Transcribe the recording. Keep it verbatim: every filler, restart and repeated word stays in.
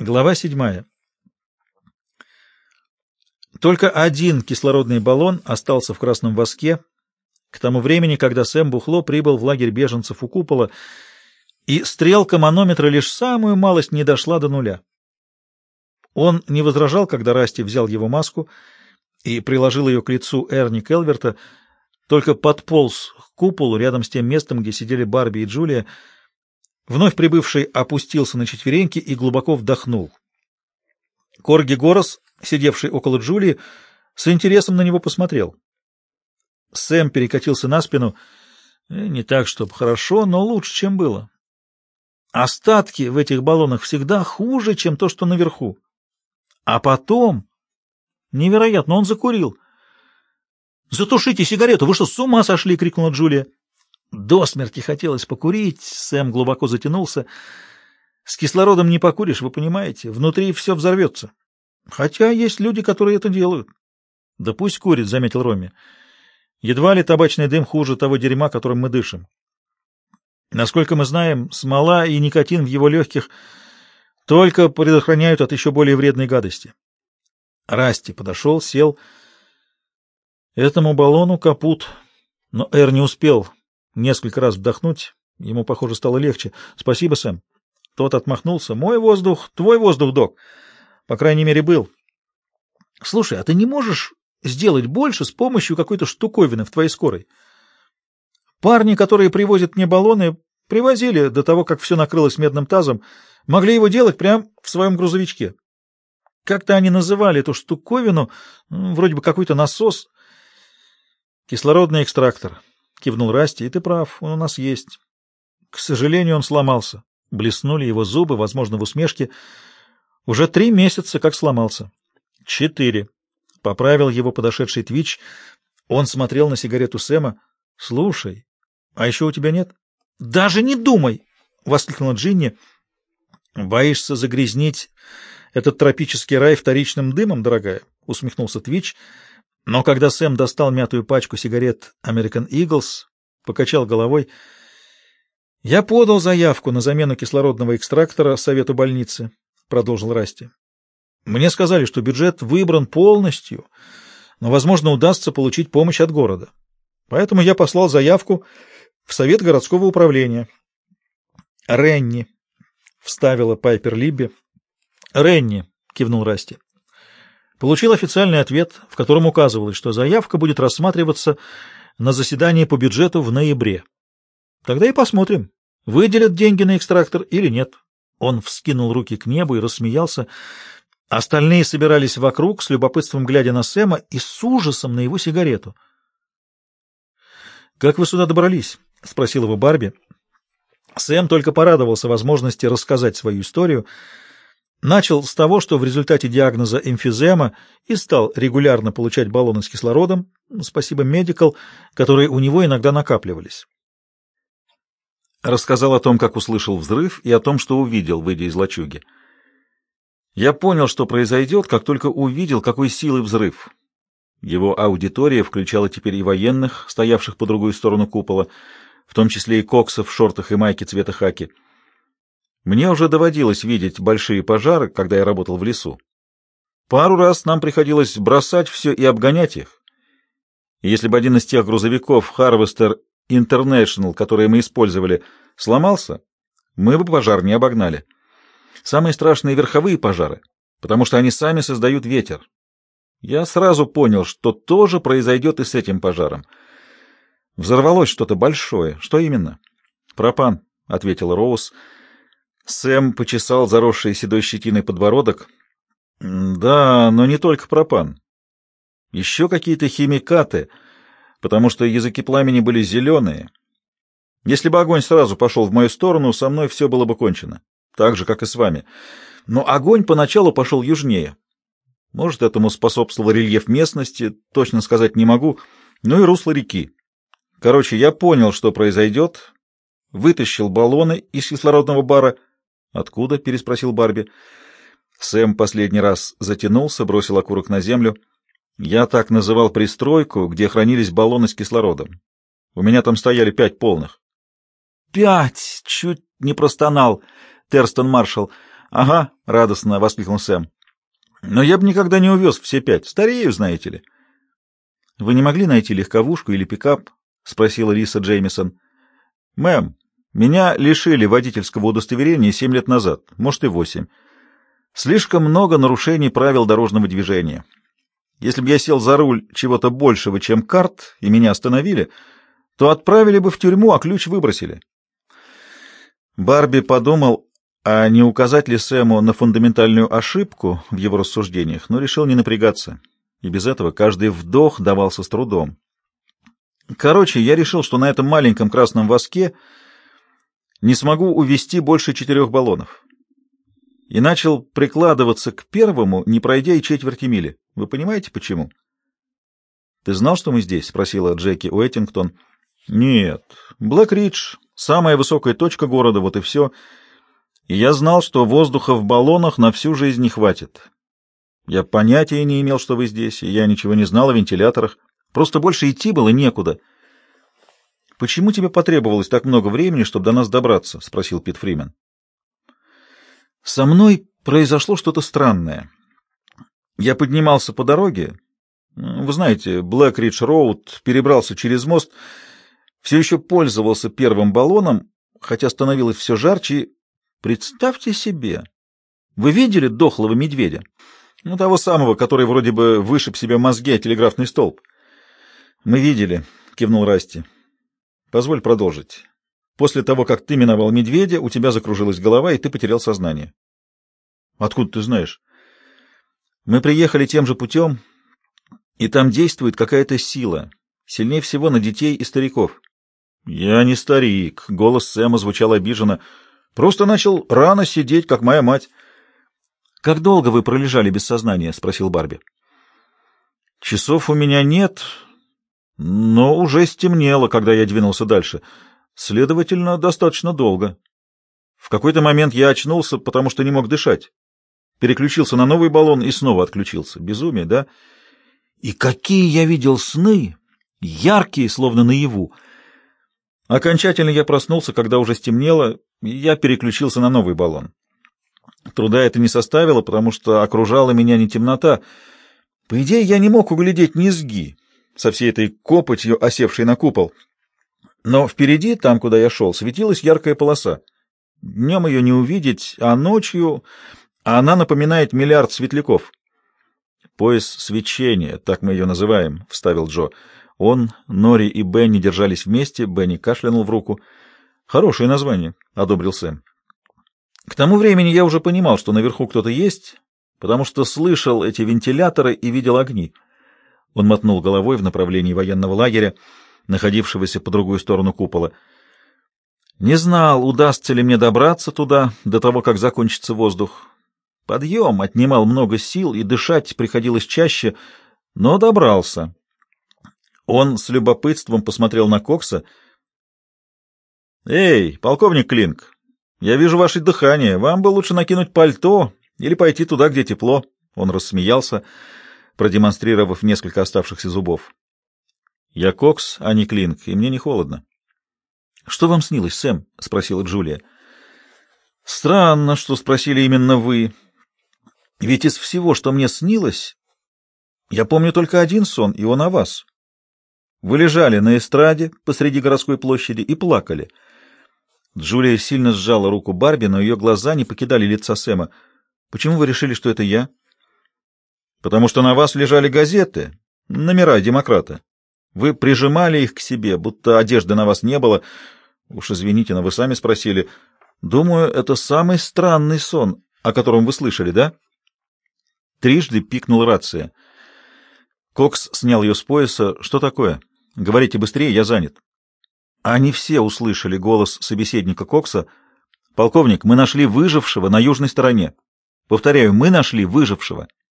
Глава седьмая. Только один кислородный баллон остался в Красном Воске к тому времени, когда Сэм Бухло прибыл в лагерь беженцев у купола, и стрелка манометра лишь самую малость не дошла до нуля. Он не возражал, когда Расти взял его маску и приложил ее к лицу Эрни Келверта, только подполз к куполу рядом с тем местом, где сидели Барби и Джулия. Вновь прибывший опустился на четвереньки и глубоко вдохнул. Корги Горос, сидевший около Джулии, с интересом на него посмотрел. Сэм перекатился на спину. Не так, чтобы хорошо, но лучше, чем было. Остатки в этих баллонах всегда хуже, чем то, что наверху. А потом... Невероятно, он закурил. «Затушите сигарету! Вы что, с ума сошли?» — крикнула Джулия. До смерти хотелось покурить. Сэм глубоко затянулся. С кислородом не покуришь, вы понимаете. Внутри все взорвется. Хотя есть люди, которые это делают. — Да пусть курит, — заметил Ромми. Едва ли табачный дым хуже того дерьма, которым мы дышим. Насколько мы знаем, смола и никотин в его легких только предохраняют от еще более вредной гадости. Расти подошел, сел. Этому баллону капут. Но Эр не успел несколько раз вдохнуть. Ему, похоже, стало легче. — Спасибо, Сэм. Тот отмахнулся. — Мой воздух, твой воздух, док. По крайней мере, был. — Слушай, а ты не можешь сделать больше с помощью какой-то штуковины в твоей скорой? Парни, которые привозят мне баллоны, привозили до того, как все накрылось медным тазом, могли его делать прямо в своем грузовичке. Как-то они называли эту штуковину, вроде бы какой-то насос. — Кислородный экстрактор, — кивнул Расти, — и ты прав, он у нас есть. К сожалению, он сломался. Блеснули его зубы, возможно, в усмешке. Уже три месяца как сломался. — Четыре. — поправил его подошедший Твич. Он смотрел на сигарету Сэма. — Слушай, а еще у тебя нет? — Даже не думай! — воскликнула Джинни. — Боишься загрязнить этот тропический рай вторичным дымом, дорогая? — усмехнулся Твич. Но когда Сэм достал мятую пачку сигарет American Eagles, покачал головой. — Я подал заявку на замену кислородного экстрактора совету больницы, — продолжил Расти. — Мне сказали, что бюджет выбран полностью, но, возможно, удастся получить помощь от города. Поэтому я послал заявку в совет городского управления. — Ренни, — вставила Пайпер Либби. — Ренни, — кивнул Расти. Получил официальный ответ, в котором указывалось, что заявка будет рассматриваться на заседании по бюджету в ноябре. Тогда и посмотрим, выделят деньги на экстрактор или нет. Он вскинул руки к небу и рассмеялся. Остальные собирались вокруг, с любопытством глядя на Сэма и с ужасом на его сигарету. — Как вы сюда добрались? — спросил его Барби. Сэм только порадовался возможности рассказать свою историю. Начал с того, что в результате диагноза эмфизема и стал регулярно получать баллоны с кислородом, спасибо Медикал, которые у него иногда накапливались. Рассказал о том, как услышал взрыв, и о том, что увидел, выйдя из лачуги. Я понял, что произойдет, как только увидел, какой силы взрыв. Его аудитория включала теперь и военных, стоявших по другую сторону купола, в том числе и Кокса в шортах и майке цвета хаки. Мне уже доводилось видеть большие пожары, когда я работал в лесу. Пару раз нам приходилось бросать все и обгонять их. И если бы один из тех грузовиков Harvester International, которые мы использовали, сломался, мы бы пожар не обогнали. Самые страшные верховые пожары, потому что они сами создают ветер. Я сразу понял, что тоже произойдет и с этим пожаром. Взорвалось что-то большое. Что именно? Пропан, — ответил Роуз. Сэм почесал заросший седой щетиной подбородок. Да, но не только пропан. Еще какие-то химикаты, потому что языки пламени были зеленые. Если бы огонь сразу пошел в мою сторону, со мной все было бы кончено. Так же, как и с вами. Но огонь поначалу пошел южнее. Может, этому способствовал рельеф местности, точно сказать не могу, ну и русло реки. Короче, я понял, что произойдет, вытащил баллоны из кислородного бара. «Откуда?» — переспросил Барби. Сэм последний раз затянулся, бросил окурок на землю. «Я так называл пристройку, где хранились баллоны с кислородом. У меня там стояли пять полных». «Пять!» — чуть не простонал Терстон Маршалл. Ага, — радостно воскликнул Сэм. Но я бы никогда не увез все пять. Старею, знаете ли. — Вы не могли найти легковушку или пикап? — спросила Лиса Джеймисон. — Мэм, меня лишили водительского удостоверения семь лет назад, может и восемь. Слишком много нарушений правил дорожного движения. Если бы я сел за руль чего-то большего, чем карт, и меня остановили, то отправили бы в тюрьму, а ключ выбросили. Барби подумал, а не указать ли Сэму на фундаментальную ошибку в его рассуждениях, но решил не напрягаться, и без этого каждый вдох давался с трудом. Короче, я решил, что на этом маленьком красном воске не смогу увезти больше четырех баллонов. И начал прикладываться к первому, не пройдя и четверти мили. Вы понимаете, почему? — Ты знал, что мы здесь? — спросила Джеки Уэттингтон. — Нет. Блэк-Ридж — самая высокая точка города, вот и все. И я знал, что воздуха в баллонах на всю жизнь не хватит. Я понятия не имел, что вы здесь, и я ничего не знал о вентиляторах. Просто больше идти было некуда. — Почему тебе потребовалось так много времени, чтобы до нас добраться? — спросил Пит Фримен. — Со мной произошло что-то странное. Я поднимался по дороге. Вы знаете, Блэк-Ридж-Роуд, перебрался через мост, все еще пользовался первым баллоном, хотя становилось все жарче. Представьте себе, вы видели дохлого медведя? Ну, того самого, который вроде бы вышиб себе мозги о телеграфный столб. — Мы видели, — кивнул Расти. — Позволь продолжить. После того, как ты миновал медведя, у тебя закружилась голова, и ты потерял сознание. — Откуда ты знаешь? — Мы приехали тем же путем, и там действует какая-то сила, сильнее всего на детей и стариков. — Я не старик, — голос Сэма звучал обиженно. — Просто начал рано сидеть, как моя мать. — Как долго вы пролежали без сознания? — спросил Барби. — Часов у меня нет, но уже стемнело, когда я двинулся дальше. Следовательно, достаточно долго. В какой-то момент я очнулся, потому что не мог дышать. Переключился на новый баллон и снова отключился. Безумие, да? И какие я видел сны! Яркие, словно наяву. Окончательно я проснулся, когда уже стемнело, и я переключился на новый баллон. Труда это не составило, потому что окружала меня не темнота. По идее, я не мог углядеть низги со всей этой копотью, осевшей на купол. Но впереди, там, куда я шел, светилась яркая полоса. Днем ее не увидеть, а ночью она напоминает миллиард светляков. «Пояс свечения, так мы ее называем», — вставил Джо. Он, Нори и Бенни держались вместе, Бенни кашлянул в руку. «Хорошее название», — одобрил Сэм. К тому времени я уже понимал, что наверху кто-то есть, потому что слышал эти вентиляторы и видел огни. Он мотнул головой в направлении военного лагеря, находившегося по другую сторону купола. Не знал, удастся ли мне добраться туда до того, как закончится воздух. Подъем отнимал много сил, и дышать приходилось чаще, но добрался. Он с любопытством посмотрел на Кокса. — Эй, полковник Клинк, я вижу ваше дыхание. Вам бы лучше накинуть пальто или пойти туда, где тепло. Он рассмеялся, продемонстрировав несколько оставшихся зубов. Я Кокс, а не Клинк, и мне не холодно. — Что вам снилось, Сэм? — спросила Джулия. — Странно, что спросили именно вы. Ведь из всего, что мне снилось, я помню только один сон, и он о вас. Вы лежали на эстраде посреди городской площади и плакали. Джулия сильно сжала руку Барби, но ее глаза не покидали лица Сэма. — Почему вы решили, что это я? — Потому что на вас лежали газеты, номера «Демократа». Вы прижимали их к себе, будто одежды на вас не было. Уж извините, но вы сами спросили. Думаю, это самый странный сон, о котором вы слышали, да? Трижды пикнула рация. Кокс снял ее с пояса. Что такое? Говорите быстрее, я занят. Они все услышали голос собеседника Кокса. Полковник, мы нашли выжившего на южной стороне. Повторяю, мы нашли выжившего.